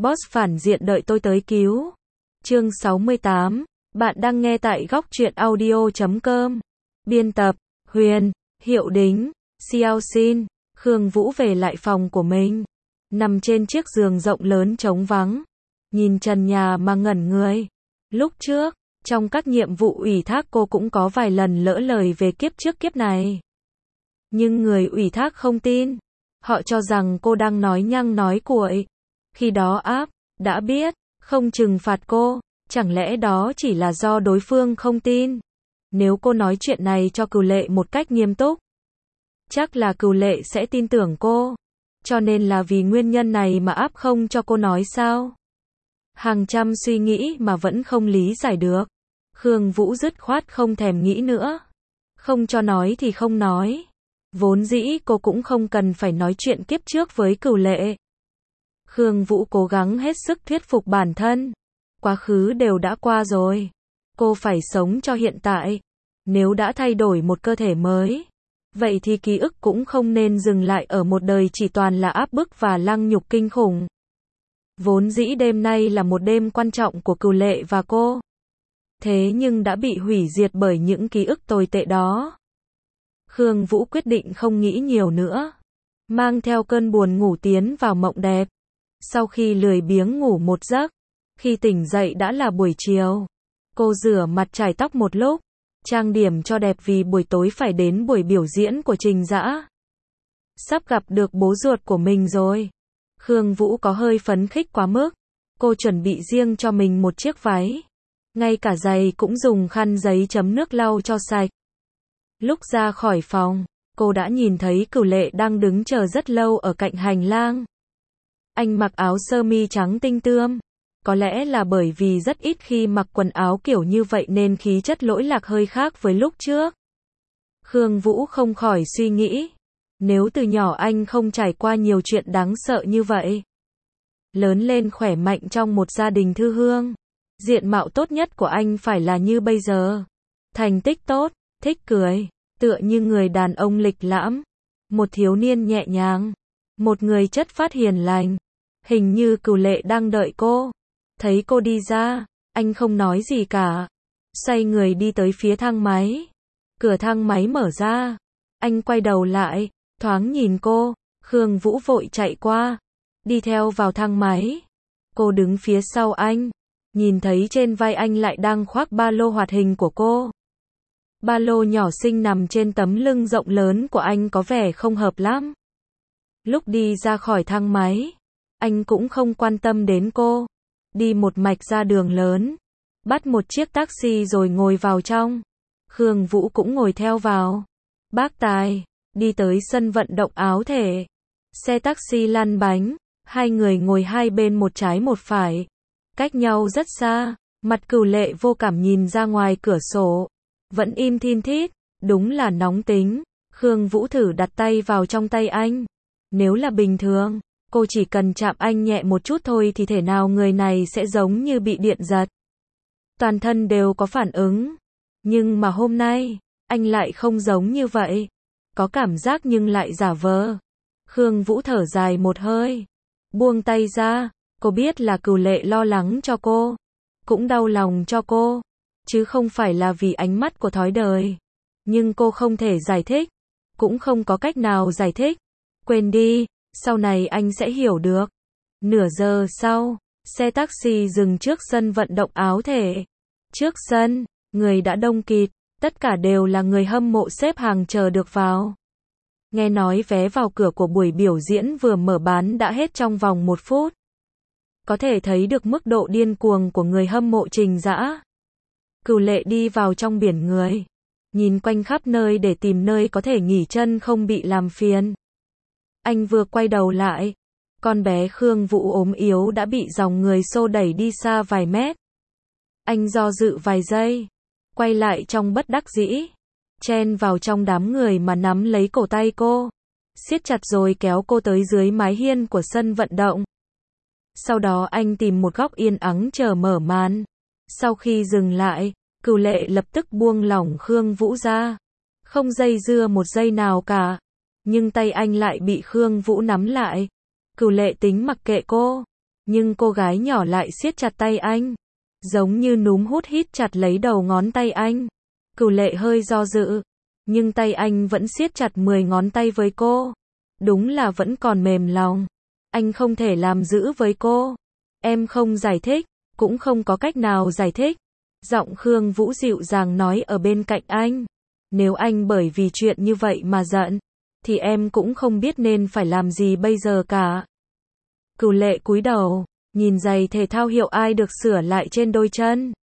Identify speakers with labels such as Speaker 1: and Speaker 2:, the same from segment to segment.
Speaker 1: Boss phản diện đợi tôi tới cứu. Chương 68. Bạn đang nghe tại góc truyện audio.com. Biên tập, Huyền, Hiệu Đính, Xiao Xin. Khương Vũ về lại phòng của mình. Nằm trên chiếc giường rộng lớn trống vắng. Nhìn trần nhà mà ngẩn người. Lúc trước, trong các nhiệm vụ ủy thác cô cũng có vài lần lỡ lời về kiếp trước kiếp này. Nhưng người ủy thác không tin. Họ cho rằng cô đang nói nhăng nói cuội. Khi đó áp, đã biết, không trừng phạt cô, chẳng lẽ đó chỉ là do đối phương không tin. Nếu cô nói chuyện này cho Cửu Lệ một cách nghiêm túc, chắc là Cửu Lệ sẽ tin tưởng cô. Cho nên là vì nguyên nhân này mà áp không cho cô nói sao? Hàng trăm suy nghĩ mà vẫn không lý giải được. Khương Vũ dứt khoát không thèm nghĩ nữa. Không cho nói thì không nói. Vốn dĩ cô cũng không cần phải nói chuyện kiếp trước với Cửu Lệ. Khương Vũ cố gắng hết sức thuyết phục bản thân. Quá khứ đều đã qua rồi. Cô phải sống cho hiện tại. Nếu đã thay đổi một cơ thể mới, vậy thì ký ức cũng không nên dừng lại ở một đời chỉ toàn là áp bức và lăng nhục kinh khủng. Vốn dĩ đêm nay là một đêm quan trọng của Cửu Lệ và cô. Thế nhưng đã bị hủy diệt bởi những ký ức tồi tệ đó. Khương Vũ quyết định không nghĩ nhiều nữa. Mang theo cơn buồn ngủ tiến vào mộng đẹp. Sau khi lười biếng ngủ một giấc, khi tỉnh dậy đã là buổi chiều. Cô rửa mặt chải tóc một lúc, trang điểm cho đẹp vì buổi tối phải đến buổi biểu diễn của Trình Dã. Sắp gặp được bố ruột của mình rồi. Khương Vũ có hơi phấn khích quá mức. Cô chuẩn bị riêng cho mình một chiếc váy. Ngay cả giày cũng dùng khăn giấy chấm nước lau cho sạch. Lúc ra khỏi phòng, cô đã nhìn thấy Cửu Lệ đang đứng chờ rất lâu ở cạnh hành lang. Anh mặc áo sơ mi trắng tinh tươm. Có lẽ là bởi vì rất ít khi mặc quần áo kiểu như vậy nên khí chất lỗi lạc hơi khác với lúc trước. Khương Vũ không khỏi suy nghĩ. Nếu từ nhỏ anh không trải qua nhiều chuyện đáng sợ như vậy, lớn lên khỏe mạnh trong một gia đình thư hương, diện mạo tốt nhất của anh phải là như bây giờ. Thành tích tốt, thích cười, tựa như người đàn ông lịch lãm, một thiếu niên nhẹ nhàng, một người chất phác hiền lành. Hình như Cửu Lệ đang đợi cô. Thấy cô đi ra, anh không nói gì cả. Xoay người đi tới phía thang máy. Cửa thang máy mở ra. Anh quay đầu lại, thoáng nhìn cô. Khương Vũ vội chạy qua, đi theo vào thang máy. Cô đứng phía sau anh, nhìn thấy trên vai anh lại đang khoác ba lô hoạt hình của cô. Ba lô nhỏ xinh nằm trên tấm lưng rộng lớn của anh có vẻ không hợp lắm. Lúc đi ra khỏi thang máy, anh cũng không quan tâm đến cô. Đi một mạch ra đường lớn, bắt một chiếc taxi rồi ngồi vào trong. Khương Vũ cũng ngồi theo vào. Bác Tài, đi tới sân vận động áo thể. Xe taxi lăn bánh, hai người ngồi hai bên một trái một phải. Cách nhau rất xa, mặt Cửu Lệ vô cảm nhìn ra ngoài cửa sổ. Vẫn im thin thít, đúng là nóng tính. Khương Vũ thử đặt tay vào trong tay anh. Nếu là bình thường, cô chỉ cần chạm anh nhẹ một chút thôi thì thể nào người này sẽ giống như bị điện giật. Toàn thân đều có phản ứng. Nhưng mà hôm nay, anh lại không giống như vậy. Có cảm giác nhưng lại giả vờ. Khương Vũ thở dài một hơi. Buông tay ra, cô biết là Cửu Lệ lo lắng cho cô. Cũng đau lòng cho cô. Chứ không phải là vì ánh mắt của thói đời. Nhưng cô không thể giải thích. Cũng không có cách nào giải thích. Quên đi. Sau này anh sẽ hiểu được. Nửa giờ sau, xe taxi dừng trước sân vận động áo thể. Trước sân, người đã đông kịt, tất cả đều là người hâm mộ xếp hàng chờ được vào. Nghe nói vé vào cửa của buổi biểu diễn vừa mở bán đã hết trong vòng 1 phút. Có thể thấy được mức độ điên cuồng của người hâm mộ Trình Dã. Cửu Lệ đi vào trong biển người, nhìn quanh khắp nơi để tìm nơi có thể nghỉ chân không bị làm phiền. Anh vừa quay đầu lại, con bé Khương Vũ ốm yếu đã bị dòng người xô đẩy đi xa vài mét. Anh do dự vài giây, quay lại trong bất đắc dĩ, chen vào trong đám người mà nắm lấy cổ tay cô, siết chặt rồi kéo cô tới dưới mái hiên của sân vận động. Sau đó anh tìm một góc yên ắng chờ mở màn. Sau khi dừng lại, Cửu Lệ lập tức buông lỏng Khương Vũ ra, không dây dưa một giây nào cả. Nhưng tay anh lại bị Khương Vũ nắm lại. Cửu Lệ tính mặc kệ cô, Nhưng cô gái nhỏ lại siết chặt tay anh, giống như núm hút hít chặt lấy đầu ngón tay anh. Cửu Lệ hơi do dự, nhưng tay anh vẫn siết chặt 10 ngón tay với cô. Đúng là vẫn còn mềm lòng. Anh không thể làm giữ với cô. Em không giải thích, cũng không có cách nào giải thích. Giọng Khương Vũ dịu dàng nói ở bên cạnh anh. Nếu anh bởi vì chuyện như vậy mà giận, thì em cũng không biết nên phải làm gì bây giờ cả. Cửu Lệ cúi đầu, nhìn giày thể thao hiệu ai được sửa lại trên đôi chân.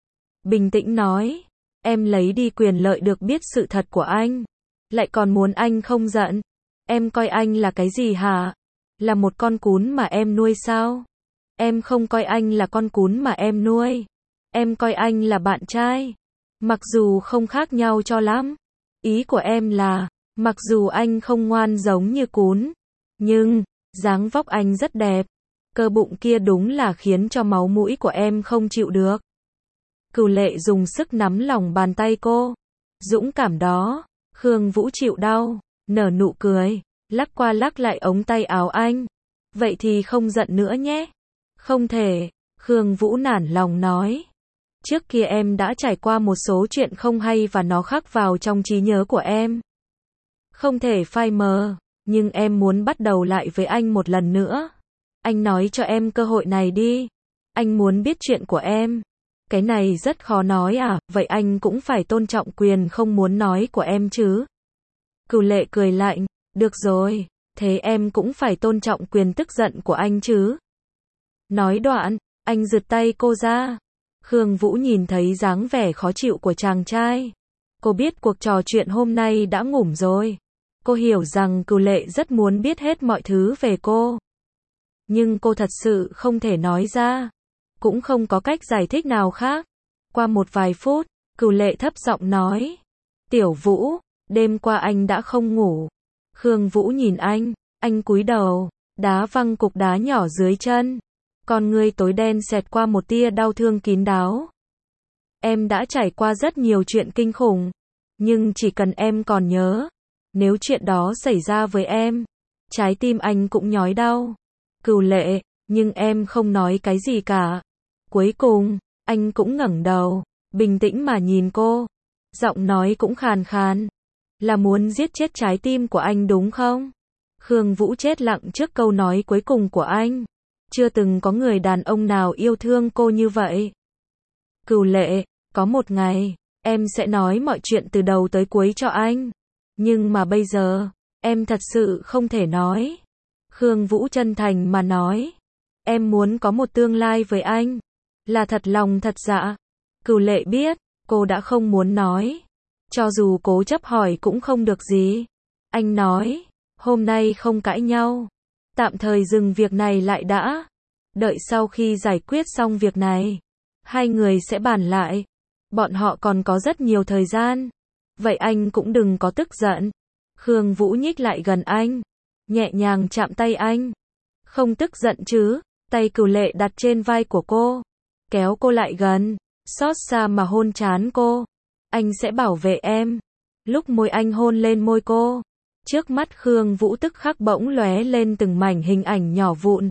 Speaker 1: Bình tĩnh nói, em lấy đi quyền lợi được biết sự thật của anh. Lại còn muốn anh không giận. Em coi anh là cái gì hả? Là một con cún mà em nuôi sao? Em không coi anh là con cún mà em nuôi. Em coi anh là bạn trai. Mặc dù không khác nhau cho lắm. Ý của em là, mặc dù anh không ngoan giống như cún, nhưng, dáng vóc anh rất đẹp. Cơ bụng kia đúng là khiến cho máu mũi của em không chịu được. Cửu Lệ dùng sức nắm lòng bàn tay cô. Dũng cảm đó. Khương Vũ chịu đau, nở nụ cười, lắc qua lắc lại ống tay áo anh. Vậy thì không giận nữa nhé. Không thể, Khương Vũ nản lòng nói. Trước kia em đã trải qua một số chuyện không hay và nó khắc vào trong trí nhớ của em. Không thể phai mờ, nhưng em muốn bắt đầu lại với anh một lần nữa. Anh nói cho em cơ hội này đi. Anh muốn biết chuyện của em. Cái này rất khó nói à, vậy anh cũng phải tôn trọng quyền không muốn nói của em chứ. Cửu Lệ cười lạnh, được rồi, thế em cũng phải tôn trọng quyền tức giận của anh chứ. Nói đoạn, anh giật tay cô ra. Khương Vũ nhìn thấy dáng vẻ khó chịu của chàng trai. Cô biết cuộc trò chuyện hôm nay đã ngủm rồi. Cô hiểu rằng Cửu Lệ rất muốn biết hết mọi thứ về cô. Nhưng cô thật sự không thể nói ra. Cũng không có cách giải thích nào khác. Qua một vài phút, Cửu Lệ thấp giọng nói. Tiểu Vũ, đêm qua anh đã không ngủ. Khương Vũ nhìn anh cúi đầu, đá văng cục đá nhỏ dưới chân. Con ngươi tối đen xẹt qua một tia đau thương kín đáo. Em đã trải qua rất nhiều chuyện kinh khủng. Nhưng chỉ cần em còn nhớ, nếu chuyện đó xảy ra với em, trái tim anh cũng nhói đau. Cửu Lệ, nhưng em không nói cái gì cả. Cuối cùng, anh cũng ngẩng đầu, bình tĩnh mà nhìn cô. Giọng nói cũng khàn khàn. Là muốn giết chết trái tim của anh đúng không? Khương Vũ chết lặng trước câu nói cuối cùng của anh. Chưa từng có người đàn ông nào yêu thương cô như vậy. Cửu Lệ, có một ngày, em sẽ nói mọi chuyện từ đầu tới cuối cho anh. Nhưng mà bây giờ, em thật sự không thể nói. Khương Vũ chân thành mà nói. Em muốn có một tương lai với anh. Là thật lòng thật dạ. Cửu Lệ biết, cô đã không muốn nói. Cho dù cố chấp hỏi cũng không được gì. Anh nói, hôm nay không cãi nhau. Tạm thời dừng việc này lại đã. Đợi sau khi giải quyết xong việc này, hai người sẽ bàn lại. Bọn họ còn có rất nhiều thời gian. Vậy anh cũng đừng có tức giận. Khương Vũ nhích lại gần anh, nhẹ nhàng chạm tay anh. Không tức giận chứ? Tay Cửu Lệ đặt trên vai của cô, kéo cô lại gần, xót xa mà hôn trán cô. Anh sẽ bảo vệ em. Lúc môi anh hôn lên môi cô, trước mắt Khương Vũ tức khắc bỗng lóe lên từng mảnh hình ảnh nhỏ vụn.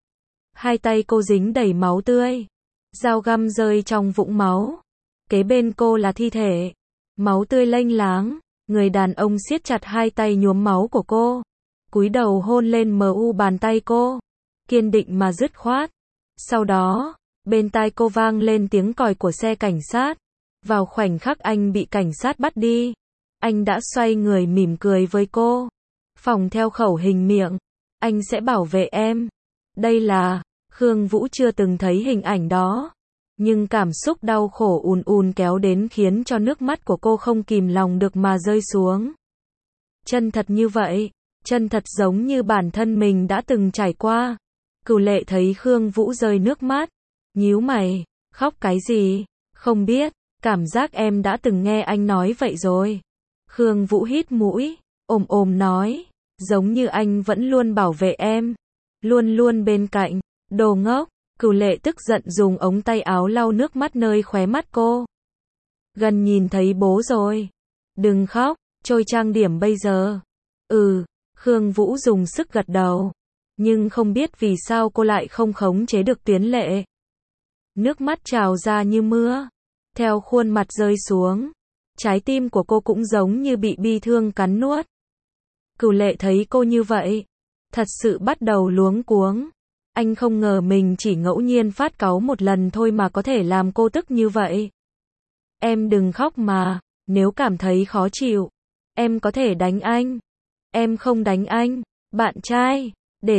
Speaker 1: Hai tay cô dính đầy máu tươi, dao găm rơi trong vũng máu. Kế bên cô là thi thể, máu tươi lênh láng. Người đàn ông siết chặt hai tay nhuốm máu của cô, cúi đầu hôn lên bàn tay cô, kiên định mà dứt khoát. Sau đó, bên tai cô vang lên tiếng còi của xe cảnh sát. Vào khoảnh khắc anh bị cảnh sát bắt đi, anh đã xoay người mỉm cười với cô. Phòng theo khẩu hình miệng, anh sẽ bảo vệ em. Đây là, Khương Vũ chưa từng thấy hình ảnh đó. Nhưng cảm xúc đau khổ ùn ùn kéo đến khiến cho nước mắt của cô không kìm lòng được mà rơi xuống. Chân thật như vậy, chân thật giống như bản thân mình đã từng trải qua. Cửu Lệ thấy Khương Vũ rơi nước mắt, nhíu mày, khóc cái gì? Không biết, cảm giác em đã từng nghe anh nói vậy rồi. Khương Vũ hít mũi, ồm nói, giống như anh vẫn luôn bảo vệ em, luôn luôn bên cạnh. Đồ ngốc. Cửu Lệ tức giận dùng ống tay áo lau nước mắt nơi khóe mắt cô. Gần nhìn thấy bố rồi. Đừng khóc, trôi trang điểm bây giờ. Khương Vũ dùng sức gật đầu. Nhưng không biết vì sao cô lại không khống chế được tuyến lệ. Nước mắt trào ra như mưa, theo khuôn mặt rơi xuống. Trái tim của cô cũng giống như bị bi thương cắn nuốt. Cửu Lệ thấy cô như vậy, thật sự bắt đầu luống cuống. Anh không ngờ mình chỉ ngẫu nhiên phát cáu một lần thôi mà có thể làm cô tức như vậy. Em đừng khóc mà, nếu cảm thấy khó chịu, em có thể đánh anh. Em không đánh anh, bạn trai, để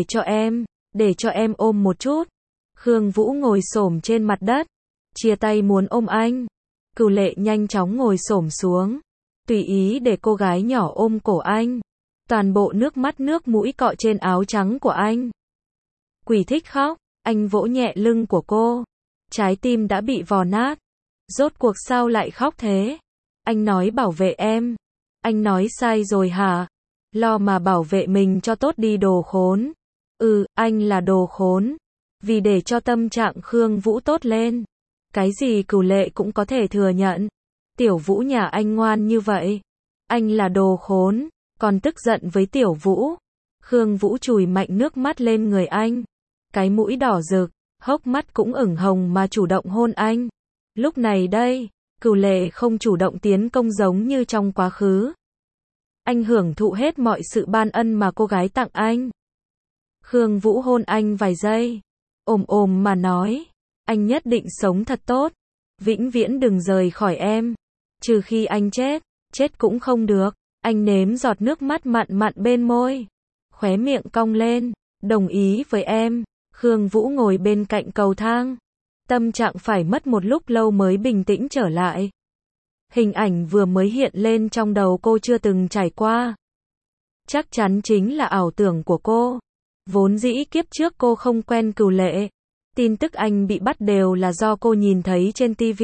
Speaker 1: cho em ôm một chút. Khương Vũ ngồi xổm trên mặt đất, chia tay muốn ôm anh. Cửu Lệ nhanh chóng ngồi xổm xuống, tùy ý để cô gái nhỏ ôm cổ anh. Toàn bộ nước mắt nước mũi cọ trên áo trắng của anh. Quỷ thích khóc, anh vỗ nhẹ lưng của cô. Trái tim đã bị vò nát. Rốt cuộc sao lại khóc thế? Anh nói bảo vệ em. Anh nói sai rồi hả? Lo mà bảo vệ mình cho tốt đi đồ khốn. Anh là đồ khốn. Vì để cho tâm trạng Khương Vũ tốt lên. Cái gì Cửu Lệ cũng có thể thừa nhận. Tiểu Vũ nhà anh ngoan như vậy. Anh là đồ khốn. Còn tức giận với Tiểu Vũ. Khương Vũ chùi mạnh nước mắt lên người anh. Cái mũi đỏ rực, hốc mắt cũng ửng hồng mà chủ động hôn anh. Lúc này đây, Cửu Lệ không chủ động tiến công giống như trong quá khứ. Anh hưởng thụ hết mọi sự ban ân mà cô gái tặng anh. Khương Vũ hôn anh vài giây, ồm mà nói, anh nhất định sống thật tốt, vĩnh viễn đừng rời khỏi em, trừ khi anh chết cũng không được. Anh nếm giọt nước mắt mặn mặn bên môi, khóe miệng cong lên, đồng ý với em. Khương Vũ ngồi bên cạnh cầu thang, tâm trạng phải mất một lúc lâu mới bình tĩnh trở lại. Hình ảnh vừa mới hiện lên trong đầu cô chưa từng trải qua. Chắc chắn chính là ảo tưởng của cô. Vốn dĩ kiếp trước cô không quen Cửu Lệ. Tin tức anh bị bắt đều là do cô nhìn thấy trên TV.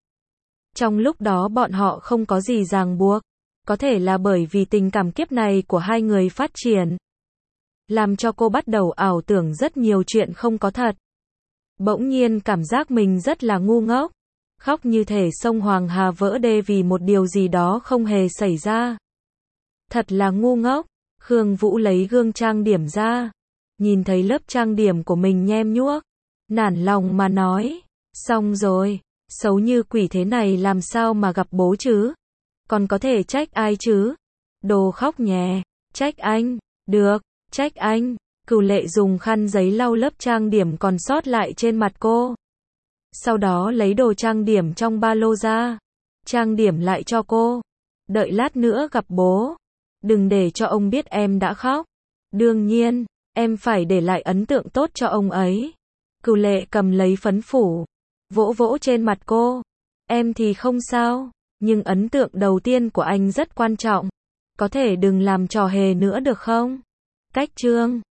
Speaker 1: Trong lúc đó bọn họ không có gì ràng buộc. Có thể là bởi vì tình cảm kiếp này của hai người phát triển, làm cho cô bắt đầu ảo tưởng rất nhiều chuyện không có thật. Bỗng nhiên cảm giác mình rất là ngu ngốc. Khóc như thể sông Hoàng Hà vỡ đê vì một điều gì đó không hề xảy ra. Thật là ngu ngốc. Khương Vũ lấy gương trang điểm ra. Nhìn thấy lớp trang điểm của mình nhem nhuốc. Nản lòng mà nói. Xong rồi. Xấu như quỷ thế này làm sao mà gặp bố chứ? Còn có thể trách ai chứ? Đồ khóc nhè. Trách anh. Được. Trách anh. Cửu Lệ dùng khăn giấy lau lớp trang điểm còn sót lại trên mặt cô. Sau đó lấy đồ trang điểm trong ba lô ra. Trang điểm lại cho cô. Đợi lát nữa gặp bố. Đừng để cho ông biết em đã khóc. Đương nhiên, em phải để lại ấn tượng tốt cho ông ấy. Cửu Lệ cầm lấy phấn phủ. Vỗ vỗ trên mặt cô. Em thì không sao. Nhưng ấn tượng đầu tiên của anh rất quan trọng. Có thể đừng làm trò hề nữa được không? Cách chương